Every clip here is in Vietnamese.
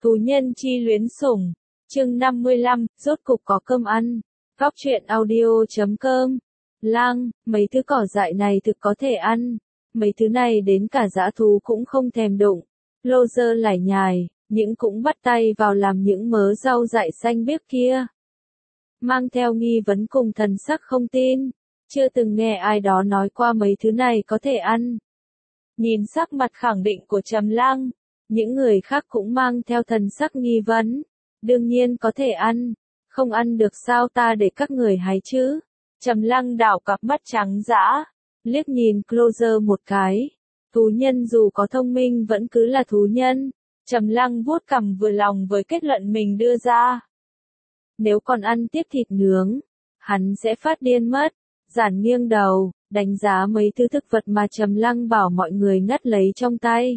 Tù nhân chi luyến sủng. Chương 55, rốt cục có cơm ăn. Góc truyện audio.com. Lang, mấy thứ cỏ dại này thực có thể ăn. Mấy thứ này đến cả dã thú cũng không thèm đụng. Lô dơ lải nhải, những cũng bắt tay vào làm những mớ rau dại xanh biếc kia. Mang theo nghi vấn cùng thần sắc không tin. Chưa từng nghe ai đó nói qua mấy thứ này có thể ăn. Nhìn sắc mặt khẳng định của Trầm Lăng, những người khác cũng mang theo thần sắc nghi vấn. Đương nhiên có thể ăn, không ăn được sao ta để các người hái chứ. Trầm Lăng đảo cặp mắt trắng dã, liếc nhìn Closer một cái. Thú nhân dù có thông minh vẫn cứ là thú nhân. Trầm Lăng vuốt cằm vừa lòng với kết luận mình đưa ra. Nếu còn ăn tiếp thịt nướng, hắn sẽ phát điên mất. Giản nghiêng đầu, đánh giá mấy thứ thực vật mà Trầm Lăng bảo mọi người ngắt lấy trong tay.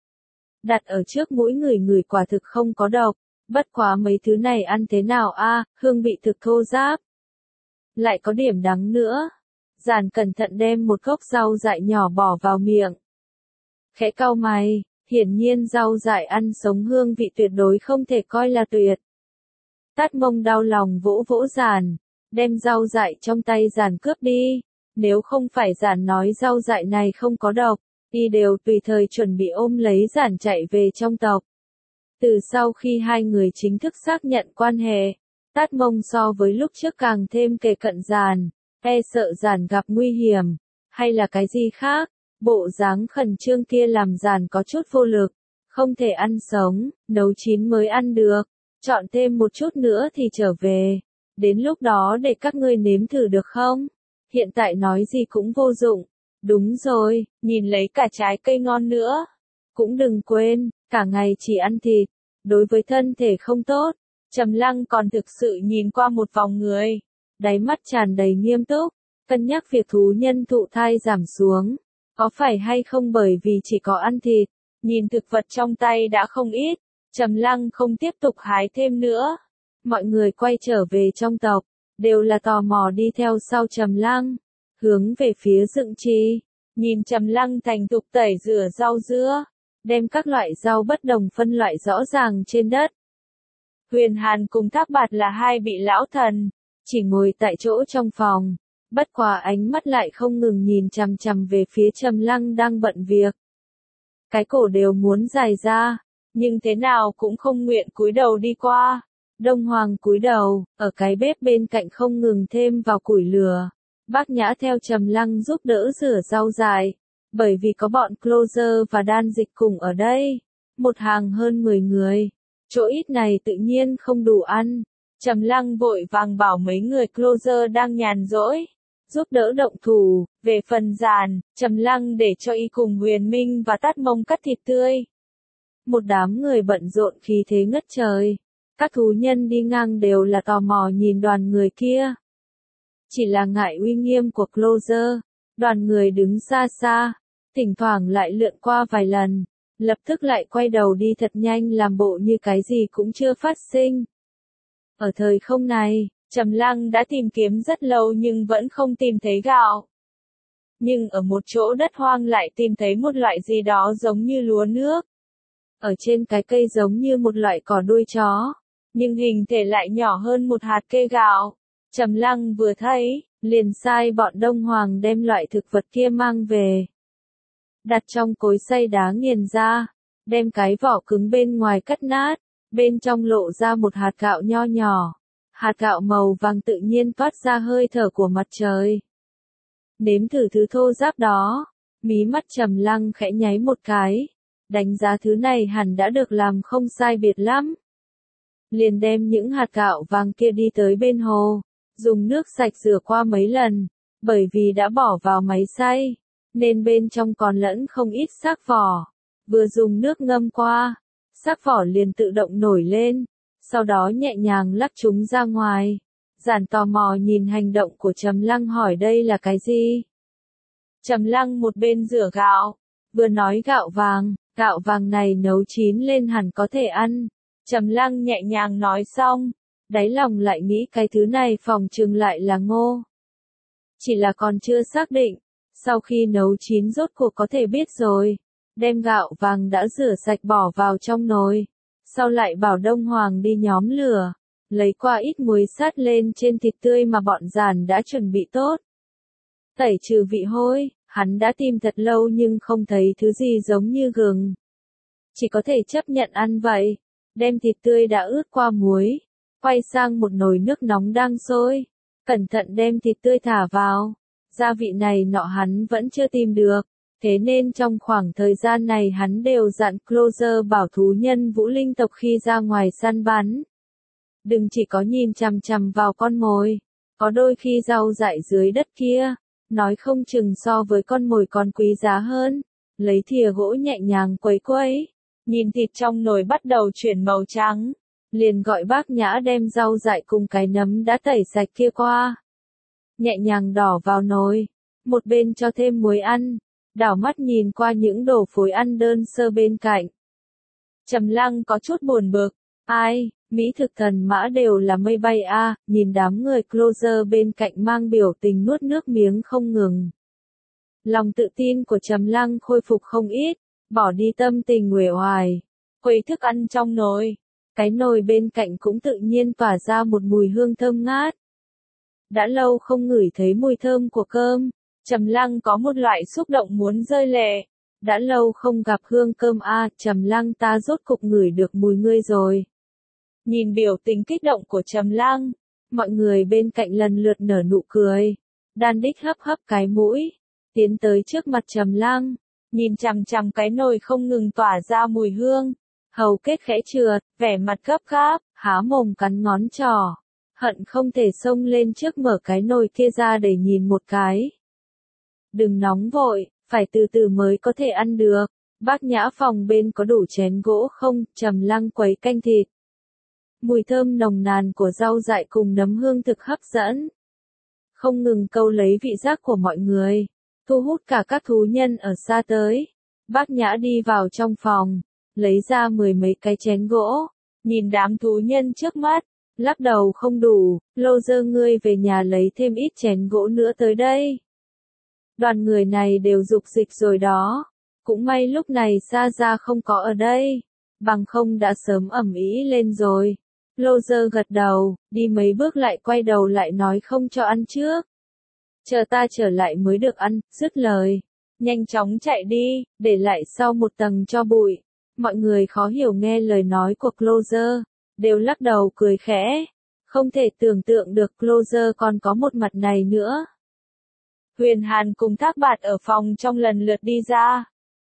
Đặt ở trước mũi người quả thực không có độc, bất quá mấy thứ này ăn thế nào a, hương vị thực thô ráp. Lại có điểm đắng nữa. Giản cẩn thận đem một gốc rau dại nhỏ bỏ vào miệng. Khẽ cau mày, hiển nhiên rau dại ăn sống hương vị tuyệt đối không thể coi là tuyệt. Tát Mông đau lòng vỗ vỗ Giản, đem rau dại trong tay Giản cướp đi. Nếu không phải Giản nói rau dại này không có độc, y đều tùy thời chuẩn bị ôm lấy Giản chạy về trong tộc. Từ sau khi hai người chính thức xác nhận quan hệ, Tát Mông so với lúc trước càng thêm kề cận Giản, e sợ Giản gặp nguy hiểm, hay là cái gì khác. Bộ dáng khẩn trương kia làm Giản có chút vô lực, không thể ăn sống, nấu chín mới ăn được, chọn thêm một chút nữa thì trở về. Đến lúc đó để các ngươi nếm thử được không? Hiện tại nói gì cũng vô dụng. Đúng rồi, nhìn lấy cả trái cây ngon nữa. Cũng đừng quên, cả ngày chỉ ăn thịt, đối với thân thể không tốt. Trầm Lăng còn thực sự nhìn qua một vòng người, đáy mắt tràn đầy nghiêm túc, cân nhắc việc thú nhân thụ thai giảm xuống. Có phải hay không bởi vì chỉ có ăn thịt, nhìn thực vật trong tay đã không ít, Trầm Lăng không tiếp tục hái thêm nữa. Mọi người quay trở về trong tộc, đều là tò mò đi theo sau Trầm Lăng, hướng về phía Dựng Trì, nhìn Trầm Lăng thành thục tẩy rửa rau dưa, đem các loại rau bất đồng phân loại rõ ràng trên đất. Huyền Hàn cùng Thác Bạt là hai vị lão thần, chỉ ngồi tại chỗ trong phòng, bất quá ánh mắt lại không ngừng nhìn chằm chằm về phía Trầm Lăng đang bận việc. Cái cổ đều muốn dài ra, nhưng thế nào cũng không nguyện cúi đầu đi qua. Đông Hoàng cúi đầu, ở cái bếp bên cạnh không ngừng thêm vào củi lửa. Bác Nhã theo Trầm Lăng giúp đỡ rửa rau dại, bởi vì có bọn Closer và Đan Dịch cùng ở đây, một hàng hơn 10 người. Chỗ ít này tự nhiên không đủ ăn. Trầm Lăng vội vàng bảo mấy người Closer đang nhàn rỗi, giúp đỡ động thủ. Về phần Giản, Trầm Lăng để cho y cùng Huyền Minh và Tát Mông cắt thịt tươi. Một đám người bận rộn khí thế ngất trời. Các thú nhân đi ngang đều là tò mò nhìn đoàn người kia. Chỉ là ngại uy nghiêm của Closer, đoàn người đứng xa xa, thỉnh thoảng lại lượn qua vài lần, lập tức lại quay đầu đi thật nhanh làm bộ như cái gì cũng chưa phát sinh. Ở thời không này, Trầm Lăng đã tìm kiếm rất lâu nhưng vẫn không tìm thấy gạo. Nhưng ở một chỗ đất hoang lại tìm thấy một loại gì đó giống như lúa nước. Ở trên cái cây giống như một loại cỏ đuôi chó, nhưng hình thể lại nhỏ hơn một hạt kê gạo. Trầm Lăng vừa thấy, liền sai bọn Đông Hoàng đem loại thực vật kia mang về. Đặt trong cối xay đá nghiền ra, đem cái vỏ cứng bên ngoài cắt nát, bên trong lộ ra một hạt gạo nho nhỏ. Hạt gạo màu vàng tự nhiên toát ra hơi thở của mặt trời. Nếm thử thứ thô ráp đó, mí mắt Trầm Lăng khẽ nháy một cái, đánh giá thứ này hẳn đã được làm không sai biệt lắm. Liền đem những hạt gạo vàng kia đi tới bên hồ, dùng nước sạch rửa qua mấy lần, bởi vì đã bỏ vào máy xay, nên bên trong còn lẫn không ít xác vỏ. Vừa dùng nước ngâm qua, xác vỏ liền tự động nổi lên, sau đó nhẹ nhàng lắc chúng ra ngoài. Giản tò mò nhìn hành động của Trầm Lăng hỏi đây là cái gì? Trầm Lăng một bên rửa gạo, vừa nói gạo vàng này nấu chín lên hẳn có thể ăn. Trầm Lăng nhẹ nhàng nói xong, đáy lòng lại nghĩ cái thứ này phòng chừng lại là ngô. Chỉ là còn chưa xác định, sau khi nấu chín rốt cuộc có thể biết rồi. Đem gạo vàng đã rửa sạch bỏ vào trong nồi, sau lại bảo Đông Hoàng đi nhóm lửa, lấy qua ít muối sát lên trên thịt tươi mà bọn giàn đã chuẩn bị tốt. Tẩy trừ vị hôi, hắn đã tìm thật lâu nhưng không thấy thứ gì giống như gừng. Chỉ có thể chấp nhận ăn vậy. Đem thịt tươi đã ướt qua muối, quay sang một nồi nước nóng đang sôi, cẩn thận đem thịt tươi thả vào. Gia vị này nọ hắn vẫn chưa tìm được, thế nên trong khoảng thời gian này hắn đều dặn Closer bảo thú nhân Vũ Linh tộc khi ra ngoài săn bắn. Đừng chỉ có nhìn chằm chằm vào con mồi, có đôi khi rau dại dưới đất kia, nói không chừng so với con mồi còn quý giá hơn. Lấy thìa gỗ nhẹ nhàng quấy quấy, nhìn thịt trong nồi bắt đầu chuyển màu trắng, liền gọi bác Nhã đem rau dại cùng cái nấm đã tẩy sạch kia qua. Nhẹ nhàng đỏ vào nồi, một bên cho thêm muối ăn, đảo mắt nhìn qua những đồ phối ăn đơn sơ bên cạnh. Trầm Lăng có chút buồn bực, ai, mỹ thực thần mã đều là mây bay a, nhìn đám người Closer bên cạnh mang biểu tình nuốt nước miếng không ngừng. Lòng tự tin của Trầm Lăng khôi phục không ít, bỏ đi tâm tình uể oải, quấy thức ăn trong nồi. Cái nồi bên cạnh cũng tự nhiên tỏa ra một mùi hương thơm ngát. Đã lâu không ngửi thấy mùi thơm của cơm, Trầm Lăng có một loại xúc động muốn rơi lệ. Đã lâu không gặp hương cơm a, Trầm Lăng ta rốt cục ngửi được mùi ngươi rồi. Nhìn biểu tình kích động của Trầm Lăng, mọi người bên cạnh lần lượt nở nụ cười. Đan Đích hấp hấp cái mũi, tiến tới trước mặt Trầm Lăng, nhìn chằm chằm cái nồi không ngừng tỏa ra mùi hương. Hầu kết khẽ trượt, vẻ mặt gấp gáp, há mồm cắn ngón trỏ, hận không thể xông lên trước mở cái nồi kia ra để nhìn một cái. Đừng nóng vội, phải từ từ mới có thể ăn được. Bác Nhã phòng bên có đủ chén gỗ không? Trầm Lăng quấy canh thịt. Mùi thơm nồng nàn của rau dại cùng nấm hương thực hấp dẫn, không ngừng câu lấy vị giác của mọi người, thu hút cả các thú nhân ở xa tới. Bác Nhã đi vào trong phòng, lấy ra 10 mấy cái chén gỗ, nhìn đám thú nhân trước mắt, lắc đầu không đủ, Closer ngươi về nhà lấy thêm ít chén gỗ nữa tới đây. Đoàn người này đều dục dịch rồi đó, cũng may lúc này Sa Gia không có ở đây, bằng không đã sớm ầm ĩ lên rồi. Closer gật đầu, đi mấy bước lại quay đầu lại nói không cho ăn trước. Chờ ta trở lại mới được ăn, dứt lời. Nhanh chóng chạy đi, để lại sau một tầng tro bụi. Mọi người khó hiểu nghe lời nói của Closer, đều lắc đầu cười khẽ. Không thể tưởng tượng được Closer còn có một mặt này nữa. Huyền Hàn cùng Thác Bạt ở phòng trong lần lượt đi ra.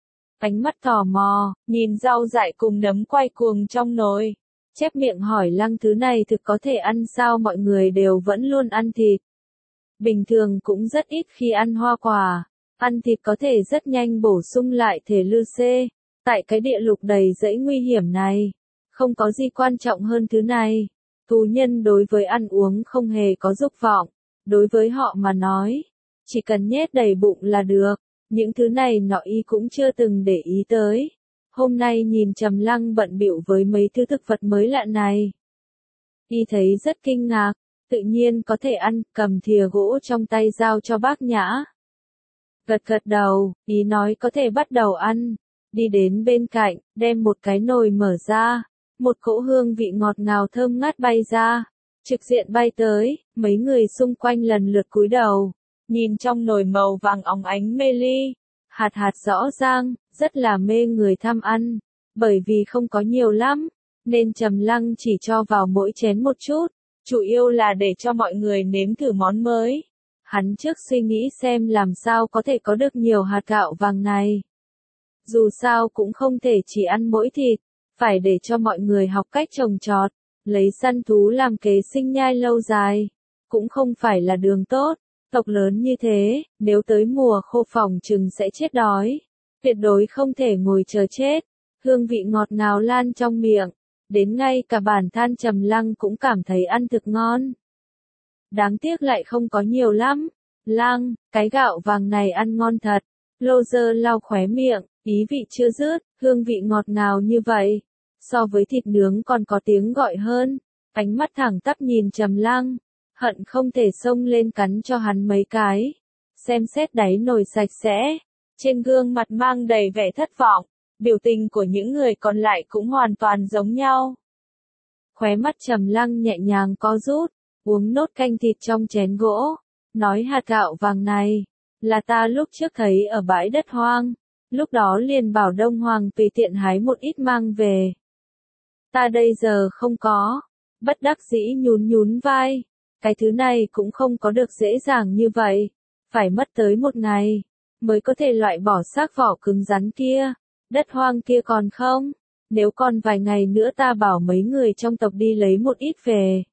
Ánh mắt tò mò, nhìn rau dại cùng nấm quay cuồng trong nồi. Chép miệng hỏi Lăng thứ này thực có thể ăn sao, mọi người đều vẫn luôn ăn thịt. Bình thường cũng rất ít khi ăn hoa quả. Ăn thịt có thể rất nhanh bổ sung lại thể lư xê. Tại cái địa lục đầy rẫy nguy hiểm này, không có gì quan trọng hơn thứ này. Thú nhân đối với ăn uống không hề có dục vọng. Đối với họ mà nói, chỉ cần nhét đầy bụng là được. Những thứ này nọ y cũng chưa từng để ý tới. Hôm nay nhìn Trầm Lăng bận bịu với mấy thứ thực vật mới lạ này, y thấy rất kinh ngạc, tự nhiên có thể ăn, cầm thìa gỗ trong tay giao cho bác Nhã. Gật gật đầu, ý nói có thể bắt đầu ăn, đi đến bên cạnh, đem một cái nồi mở ra, một cỗ hương vị ngọt ngào thơm ngát bay ra, trực diện bay tới, mấy người xung quanh lần lượt cúi đầu, nhìn trong nồi màu vàng óng ánh mê ly. Hạt hạt rõ ràng, rất là mê người tham ăn, bởi vì không có nhiều lắm, nên Trầm Lăng chỉ cho vào mỗi chén một chút, chủ yếu là để cho mọi người nếm thử món mới. Hắn trước suy nghĩ xem làm sao có thể có được nhiều hạt gạo vàng này. Dù sao cũng không thể chỉ ăn mỗi thịt, phải để cho mọi người học cách trồng trọt, lấy săn thú làm kế sinh nhai lâu dài, cũng không phải là đường tốt. Tộc lớn như thế, nếu tới mùa khô phòng chừng sẽ chết đói. Tuyệt đối không thể ngồi chờ chết. Hương vị ngọt ngào lan trong miệng. Đến ngay cả bản thân Trầm Lăng cũng cảm thấy ăn thực ngon. Đáng tiếc lại không có nhiều lắm. Lăng, cái gạo vàng này ăn ngon thật. Closer lau khóe miệng, ý vị chưa dứt, hương vị ngọt ngào như vậy. So với thịt nướng còn có tiếng gọi hơn. Ánh mắt thẳng tắp nhìn Trầm Lăng. Hận không thể xông lên cắn cho hắn mấy cái. Xem xét đáy nồi sạch sẽ, trên gương mặt mang đầy vẻ thất vọng, biểu tình của những người còn lại cũng hoàn toàn giống nhau. Khóe mắt Trầm Lăng nhẹ nhàng co rút, uống nốt canh thịt trong chén gỗ, nói hạt gạo vàng này, là ta lúc trước thấy ở bãi đất hoang, lúc đó liền bảo Đông Hoàng tùy tiện hái một ít mang về. Ta đây giờ không có, bất đắc dĩ nhún nhún vai, cái thứ này cũng không có được dễ dàng như vậy, phải mất tới một ngày, mới có thể loại bỏ xác vỏ cứng rắn kia, đất hoang kia còn không, nếu còn vài ngày nữa ta bảo mấy người trong tộc đi lấy một ít về.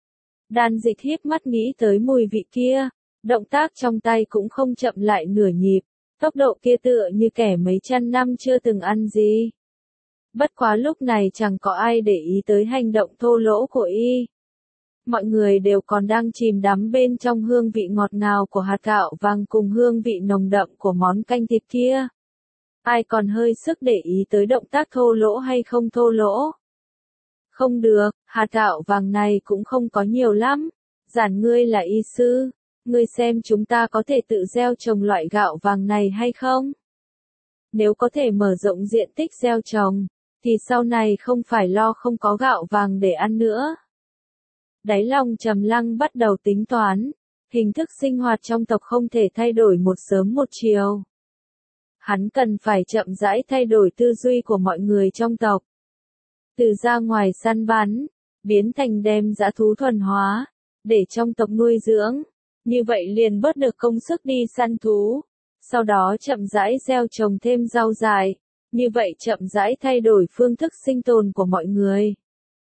Đan Dịch híp mắt nghĩ tới mùi vị kia, động tác trong tay cũng không chậm lại nửa nhịp, tốc độ kia tựa như kẻ mấy trăm năm chưa từng ăn gì. Bất quá lúc này chẳng có ai để ý tới hành động thô lỗ của y. Mọi người đều còn đang chìm đắm bên trong hương vị ngọt ngào của hạt gạo vàng cùng hương vị nồng đậm của món canh thịt kia. Ai còn hơi sức để ý tới động tác thô lỗ hay không thô lỗ. Không được, hạt gạo vàng này cũng không có nhiều lắm. Giản ngươi là y sư, ngươi xem chúng ta có thể tự gieo trồng loại gạo vàng này hay không? Nếu có thể mở rộng diện tích gieo trồng, thì sau này không phải lo không có gạo vàng để ăn nữa. Đáy lòng Trầm Lăng bắt đầu tính toán, hình thức sinh hoạt trong tộc không thể thay đổi một sớm một chiều. Hắn cần phải chậm rãi thay đổi tư duy của mọi người trong tộc. Từ ra ngoài săn bắn, biến thành đem dã thú thuần hóa, để trong tộc nuôi dưỡng, như vậy liền bớt được công sức đi săn thú. Sau đó chậm rãi gieo trồng thêm rau dại, như vậy chậm rãi thay đổi phương thức sinh tồn của mọi người.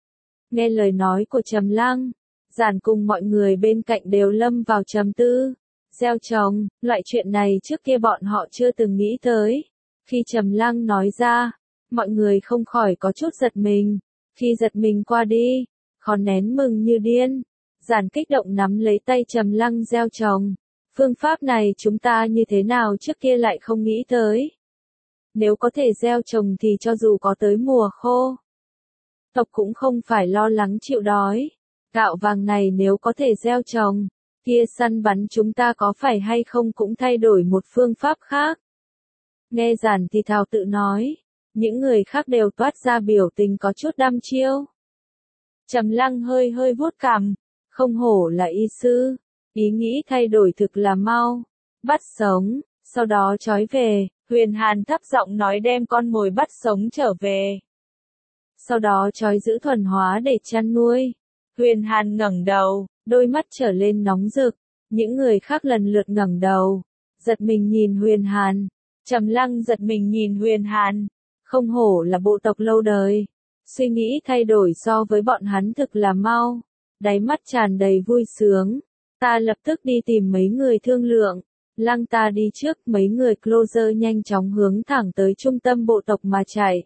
Nghe lời nói của Trầm Lăng, Giản cùng mọi người bên cạnh đều lâm vào trầm tư. Gieo trồng, loại chuyện này trước kia bọn họ chưa từng nghĩ tới. Khi Trầm Lăng nói ra, mọi người không khỏi có chút giật mình. Khi giật mình qua đi, khó nén mừng như điên. Giản kích động nắm lấy tay Trầm Lăng gieo trồng. Phương pháp này chúng ta như thế nào trước kia lại không nghĩ tới. Nếu có thể gieo trồng thì cho dù có tới mùa khô, tộc cũng không phải lo lắng chịu đói. Gạo vàng này nếu có thể gieo trồng, kia săn bắn chúng ta có phải hay không cũng thay đổi một phương pháp khác. Nghe Giản thì thào tự nói, những người khác đều toát ra biểu tình có chút đăm chiêu. Trầm Lăng hơi hơi vuốt cằm, không hổ là y sư, ý nghĩ thay đổi thực là mau. Bắt sống, sau đó trói về, Huyền Hàn thấp giọng nói đem con mồi bắt sống trở về. Sau đó trói giữ thuần hóa để chăn nuôi. Huyền Hàn ngẩng đầu, đôi mắt trở lên nóng rực, những người khác lần lượt ngẩng đầu, giật mình nhìn Huyền Hàn. Trầm Lăng giật mình nhìn Huyền Hàn, không hổ là bộ tộc lâu đời, suy nghĩ thay đổi so với bọn hắn thực là mau, đáy mắt tràn đầy vui sướng. Ta lập tức đi tìm mấy người thương lượng. Lăng ta đi trước, mấy người closer nhanh chóng hướng thẳng tới trung tâm bộ tộc mà chạy.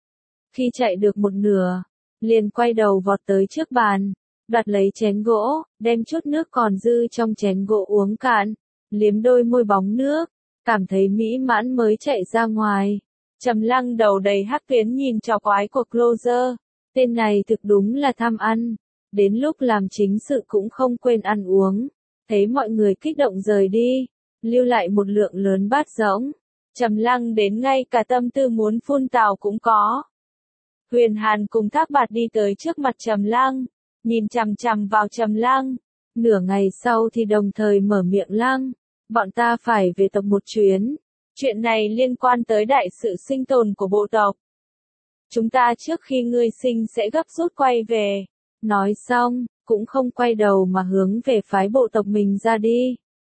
Khi chạy được một nửa, liền quay đầu vọt tới trước bàn, đoạt lấy chén gỗ, đem chút nước còn dư trong chén gỗ uống cạn, liếm đôi môi bóng nước, cảm thấy mỹ mãn mới chạy ra ngoài. Trầm Lăng đầu đầy hắc tuyến nhìn trò quái của closer, tên này thực đúng là tham ăn, đến lúc làm chính sự cũng không quên ăn uống. Thấy mọi người kích động rời đi, lưu lại một lượng lớn bát rỗng. Trầm Lăng đến ngay cả tâm tư muốn phun tào cũng có. Huyền Hàn cùng Thác Bạt đi tới trước mặt Trầm Lăng, nhìn chằm chằm vào Trầm Lăng. Nửa ngày sau thì đồng thời mở miệng Lăng, bọn ta phải về tộc một chuyến. Chuyện này liên quan tới đại sự sinh tồn của bộ tộc. Chúng ta trước khi ngươi sinh sẽ gấp rút quay về. Nói xong, cũng không quay đầu mà hướng về phái bộ tộc mình ra đi.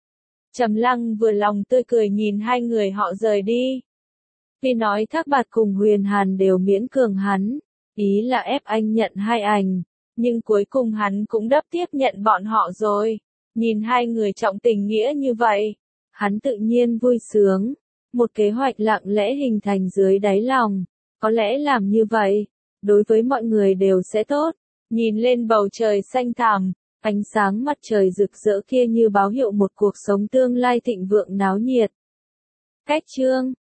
Trầm Lăng vừa lòng tươi cười nhìn hai người họ rời đi. Tuy nói Thác Bạt cùng Huyền Hàn đều miễn cường hắn, ý là ép anh nhận hai ảnh, nhưng cuối cùng hắn cũng đáp tiếp nhận bọn họ rồi. Nhìn hai người trọng tình nghĩa như vậy, hắn tự nhiên vui sướng. Một kế hoạch lặng lẽ hình thành dưới đáy lòng, có lẽ làm như vậy, đối với mọi người đều sẽ tốt. Nhìn lên bầu trời xanh thẳm, ánh sáng mặt trời rực rỡ kia như báo hiệu một cuộc sống tương lai thịnh vượng náo nhiệt. Cách chương